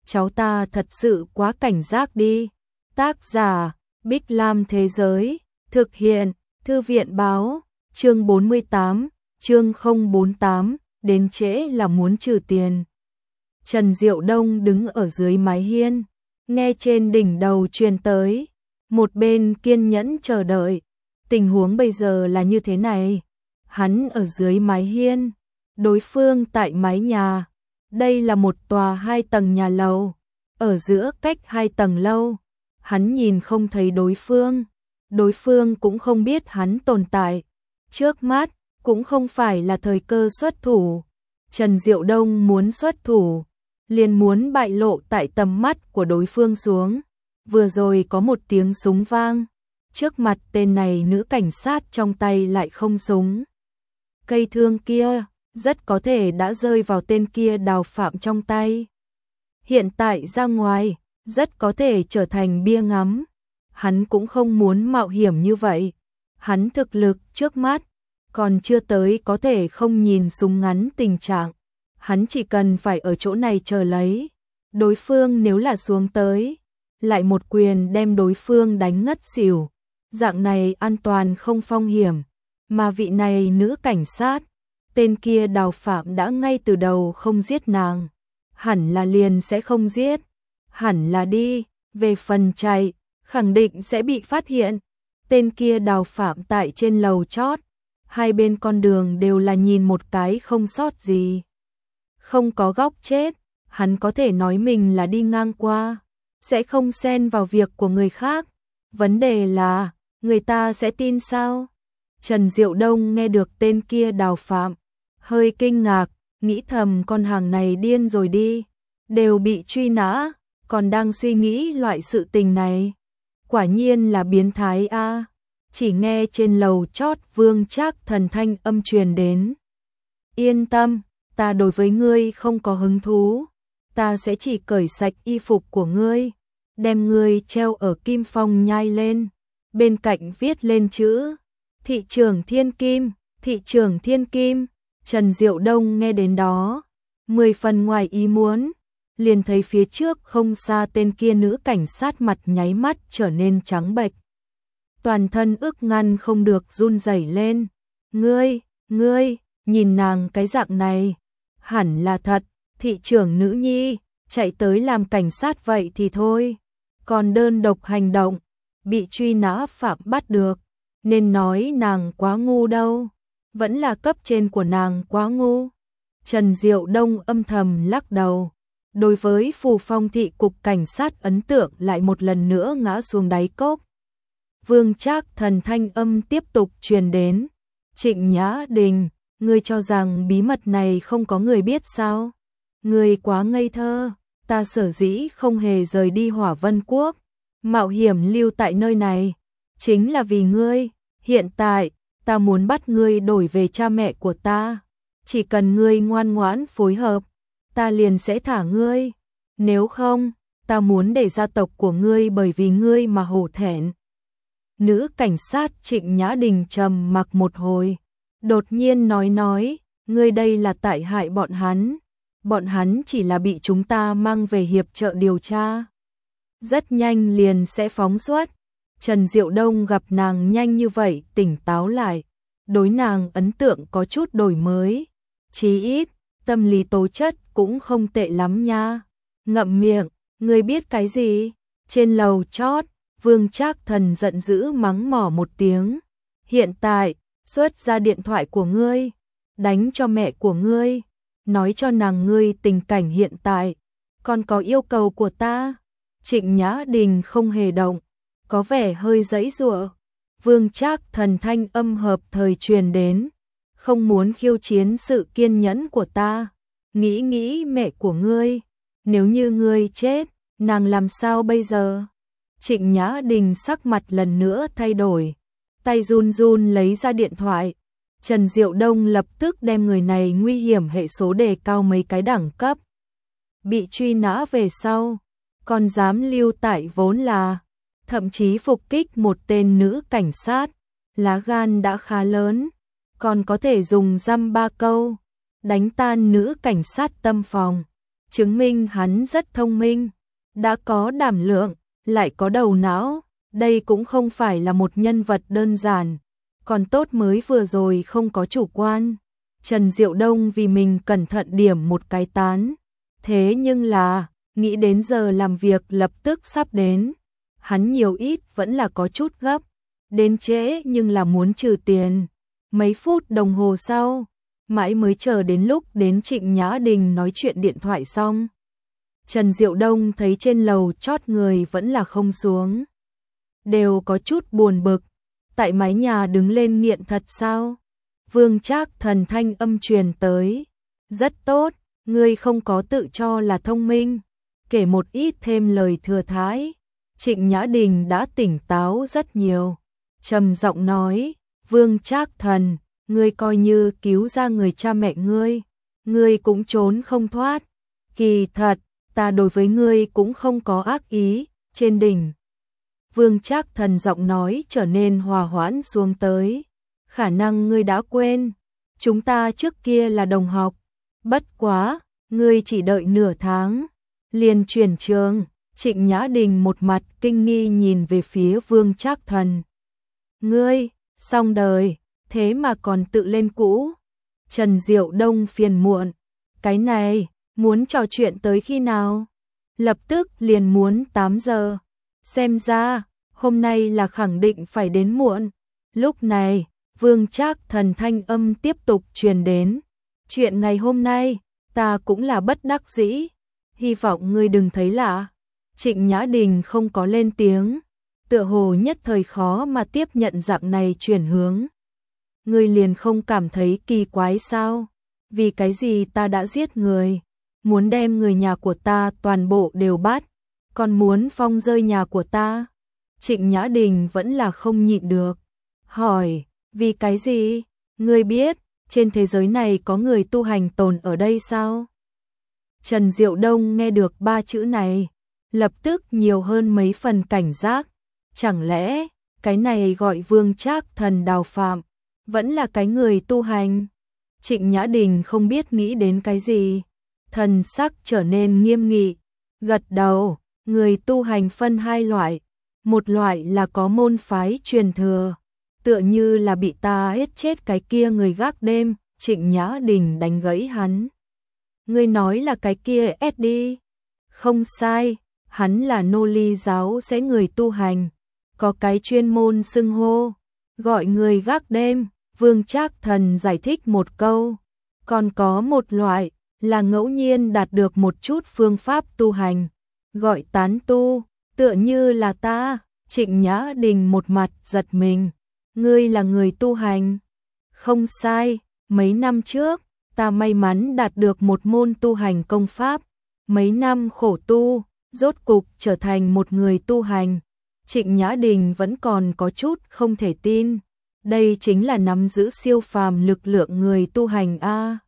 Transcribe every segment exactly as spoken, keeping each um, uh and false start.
cháu ta thật sự quá cảnh giác đi. Tác giả, Bích Lam Thế Giới, thực hiện, Thư viện Báo, chương bốn mươi tám, chương không bốn tám, đến trễ là muốn trừ tiền. Trần Diệu Đông đứng ở dưới mái hiên, nghe trên đỉnh đầu truyền tới, một bên kiên nhẫn chờ đợi. Tình huống bây giờ là như thế này, hắn ở dưới mái hiên, đối phương tại mái nhà. Đây là một tòa hai tầng nhà lầu, ở giữa cách hai tầng lâu, hắn nhìn không thấy đối phương, đối phương cũng không biết hắn tồn tại. Trước mắt, cũng không phải là thời cơ xuất thủ. Trần Diệu Đông muốn xuất thủ, liền muốn bại lộ tại tầm mắt của đối phương xuống. Vừa rồi có một tiếng súng vang, trước mặt tên này nữ cảnh sát trong tay lại không súng. Cây thương kia rất có thể đã rơi vào tên kia Đào Phạm trong tay. Hiện tại ra ngoài, rất có thể trở thành bia ngắm. Hắn cũng không muốn mạo hiểm như vậy. Hắn thực lực trước mắt, còn chưa tới có thể không nhìn súng ngắn tình trạng. Hắn chỉ cần phải ở chỗ này chờ lấy. Đối phương nếu là xuống tới, lại một quyền đem đối phương đánh ngất xỉu. Dạng này an toàn không phong hiểm. Mà vị này nữ cảnh sát, tên kia Đào Phạm đã ngay từ đầu không giết nàng. Hẳn là liền sẽ không giết. Hẳn là đi, về phần chạy, khẳng định sẽ bị phát hiện. Tên kia Đào Phạm tại trên lầu chót, hai bên con đường đều là nhìn một cái không sót gì. Không có góc chết, hắn có thể nói mình là đi ngang qua, sẽ không xen vào việc của người khác. Vấn đề là, người ta sẽ tin sao? Trần Diệu Đông nghe được tên kia Đào Phạm, hơi kinh ngạc, nghĩ thầm con hàng này điên rồi đi, đều bị truy nã, còn đang suy nghĩ loại sự tình này. Quả nhiên là biến thái a. Chỉ nghe trên lầu chót Vương Trác Thần thanh âm truyền đến. Yên tâm, ta đối với ngươi không có hứng thú, ta sẽ chỉ cởi sạch y phục của ngươi, đem ngươi treo ở kim phong nhai lên, bên cạnh viết lên chữ Thị trưởng Thiên Kim, Thị trưởng Thiên Kim. Trần Diệu Đông nghe đến đó, mười phần ngoài ý muốn, liền thấy phía trước không xa tên kia nữ cảnh sát mặt nháy mắt trở nên trắng bệch. Toàn thân ức ngăn không được run rẩy lên. Ngươi, ngươi, nhìn nàng cái dạng này, hẳn là thật, thị trưởng nữ nhi, chạy tới làm cảnh sát vậy thì thôi. Còn đơn độc hành động, bị truy nã phạm bắt được, nên nói nàng quá ngu đâu. Vẫn là cấp trên của nàng quá ngu. Trần Diệu Đông âm thầm lắc đầu. Đối với Phù Phong thị cục cảnh sát ấn tượng lại một lần nữa ngã xuống đáy cốc. Vương Trác Thần thanh âm tiếp tục truyền đến. Trịnh Nhã Đình, ngươi cho rằng bí mật này không có người biết sao? Ngươi quá ngây thơ, ta sở dĩ không hề rời đi Hỏa Vân Quốc, mạo hiểm lưu tại nơi này, chính là vì ngươi. Hiện tại, ta muốn bắt ngươi đổi về cha mẹ của ta. Chỉ cần ngươi ngoan ngoãn phối hợp, ta liền sẽ thả ngươi. Nếu không, ta muốn để gia tộc của ngươi bởi vì ngươi mà hổ thẹn. Nữ cảnh sát Trịnh Nhã Đình trầm mặc một hồi, đột nhiên nói nói, ngươi đây là tại hại bọn hắn. Bọn hắn chỉ là bị chúng ta mang về hiệp trợ điều tra. Rất nhanh liền sẽ phóng xuất. Trần Diệu Đông gặp nàng nhanh như vậy tỉnh táo lại, đối nàng ấn tượng có chút đổi mới. Chí ít, tâm lý tố chất cũng không tệ lắm nha. Ngậm miệng, ngươi biết cái gì? Trên lầu chót, Vương Trác Thần giận dữ mắng mỏ một tiếng. Hiện tại, xuất ra điện thoại của ngươi, đánh cho mẹ của ngươi, nói cho nàng ngươi tình cảnh hiện tại, còn có yêu cầu của ta. Trịnh Nhã Đình không hề động, có vẻ hơi giãy giụa. Vương Trác Thần thanh âm hợp thời truyền đến, không muốn khiêu chiến sự kiên nhẫn của ta. Nghĩ nghĩ mẹ của ngươi, nếu như ngươi chết, nàng làm sao bây giờ? Trịnh Nhã Đình sắc mặt lần nữa thay đổi, tay run run lấy ra điện thoại. Trần Diệu Đông lập tức đem người này nguy hiểm hệ số đề cao mấy cái đẳng cấp. Bị truy nã về sau, còn dám lưu tại vốn là, thậm chí phục kích một tên nữ cảnh sát, lá gan đã khá lớn, còn có thể dùng dăm ba câu, đánh tan nữ cảnh sát tâm phòng. chứng minh hắn rất thông minh, đã có đảm lượng, lại có đầu não, đây cũng không phải là một nhân vật đơn giản, còn tốt mới vừa rồi không có chủ quan. Trần Diệu Đông vì mình cẩn thận điểm một cái tán, thế nhưng là, nghĩ đến giờ làm việc lập tức sắp đến, hắn nhiều ít vẫn là có chút gấp, đến trễ nhưng là muốn trừ tiền. Mấy phút đồng hồ sau, mãi mới chờ đến lúc đến Trịnh Nhã Đình nói chuyện điện thoại xong. Trần Diệu Đông thấy trên lầu chót người vẫn là không xuống, đều có chút buồn bực, tại mái nhà đứng lên nghiện thật sao? Vương Trác Thần thanh âm truyền tới, rất tốt, ngươi không có tự cho là thông minh, kể một ít thêm lời thừa thãi. Trịnh Nhã Đình đã tỉnh táo rất nhiều, trầm giọng nói, Vương Trác Thần, ngươi coi như cứu ra người cha mẹ ngươi, ngươi cũng trốn không thoát, kỳ thật, ta đối với ngươi cũng không có ác ý, trên đỉnh. Vương Trác Thần giọng nói trở nên hòa hoãn xuống tới, khả năng ngươi đã quên, chúng ta trước kia là đồng học, bất quá, ngươi chỉ đợi nửa tháng, liền chuyển trường. Trịnh Nhã Đình một mặt kinh nghi nhìn về phía Vương Trác Thần. Ngươi, xong đời, thế mà còn tự lên cũ. Trần Diệu Đông phiền muộn, cái này, muốn trò chuyện tới khi nào? Lập tức liền muốn tám giờ. Xem ra, hôm nay là khẳng định phải đến muộn. Lúc này, Vương Trác Thần thanh âm tiếp tục truyền đến. Chuyện ngày hôm nay, ta cũng là bất đắc dĩ. Hy vọng ngươi đừng thấy lạ. Trịnh Nhã Đình không có lên tiếng, tựa hồ nhất thời khó mà tiếp nhận dạng này chuyển hướng. Ngươi liền không cảm thấy kỳ quái sao? Vì cái gì ta đã giết người, muốn đem người nhà của ta toàn bộ đều bắt, còn muốn phong rơi nhà của ta? Trịnh Nhã Đình vẫn là không nhịn được, hỏi, vì cái gì? Ngươi biết, trên thế giới này có người tu hành tồn ở đây sao? Trần Diệu Đông nghe được ba chữ này, lập tức nhiều hơn mấy phần cảnh giác. Chẳng lẽ, cái này gọi Vương Trác Thần đào phạm, vẫn là cái người tu hành? Trịnh Nhã Đình không biết nghĩ đến cái gì, thần sắc trở nên nghiêm nghị, gật đầu, người tu hành phân hai loại, một loại là có môn phái truyền thừa, tựa như là bị ta giết chết cái kia người gác đêm. Trịnh Nhã Đình đánh gãy hắn. Ngươi nói là cái kia ét đi? Không sai, hắn là nô ly giáo sẽ người tu hành, có cái chuyên môn xưng hô, gọi người gác đêm. Vương Trác Thần giải thích một câu, còn có một loại là ngẫu nhiên đạt được một chút phương pháp tu hành, gọi tán tu, tựa như là ta. Trịnh Nhã Đình một mặt giật mình, ngươi là người tu hành? Không sai, mấy năm trước, ta may mắn đạt được một môn tu hành công pháp, mấy năm khổ tu, rốt cục trở thành một người tu hành. Trịnh Nhã Đình vẫn còn có chút không thể tin, đây chính là nắm giữ siêu phàm lực lượng người tu hành a.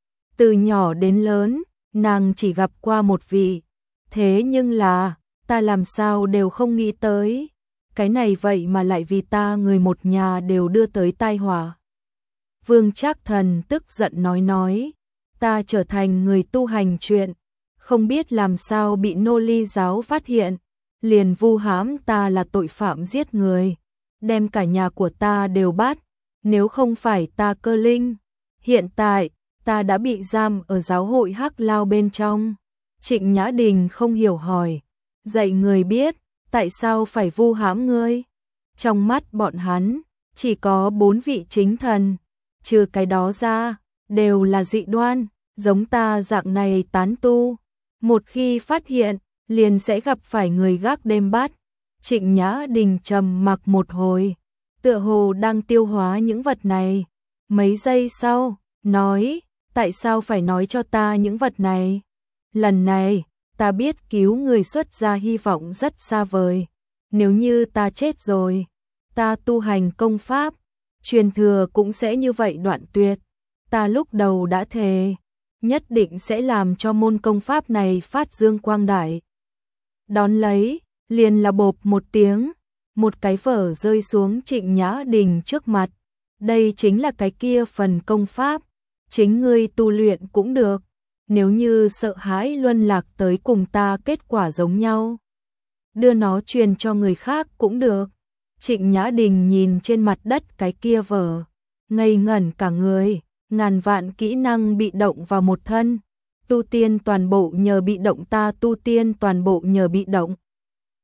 Từ nhỏ đến lớn, nàng chỉ gặp qua một vị, thế nhưng là, ta làm sao đều không nghĩ tới, cái này vậy mà lại vì ta người một nhà đều đưa tới tai họa. Vương Trác Thần tức giận nói nói, ta trở thành người tu hành chuyện, không biết làm sao bị nô ly giáo phát hiện, liền vu hãm ta là tội phạm giết người, đem cả nhà của ta đều bắt, nếu không phải ta cơ linh, hiện tại, ta đã bị giam ở giáo hội Hắc Lao bên trong. Trịnh Nhã Đình không hiểu hỏi, dạy người biết, tại sao phải vu hãm ngươi? Trong mắt bọn hắn, chỉ có bốn vị chính thần, trừ cái đó ra, đều là dị đoan, giống ta dạng này tán tu. Một khi phát hiện, liền sẽ gặp phải người gác đêm bắt. Trịnh Nhã Đình trầm mặc một hồi, tựa hồ đang tiêu hóa những vật này. Mấy giây sau, nói, tại sao phải nói cho ta những vật này? Lần này, ta biết cứu người xuất ra hy vọng rất xa vời. Nếu như ta chết rồi, ta tu hành công pháp, truyền thừa cũng sẽ như vậy đoạn tuyệt. Ta lúc đầu đã thề, nhất định sẽ làm cho môn công pháp này phát dương quang đại. Đón lấy, liền là bộp một tiếng, một cái vở rơi xuống Trịnh Nhã Đình trước mặt. Đây chính là cái kia phần công pháp, chính ngươi tu luyện cũng được. nếu như sợ hãi luân lạc tới cùng ta kết quả giống nhau, đưa nó truyền cho người khác cũng được. Trịnh Nhã Đình nhìn trên mặt đất cái kia vở, ngây ngẩn cả người, ngàn vạn kỹ năng bị động vào một thân, tu tiên toàn bộ nhờ bị động, ta tu tiên toàn bộ nhờ bị động.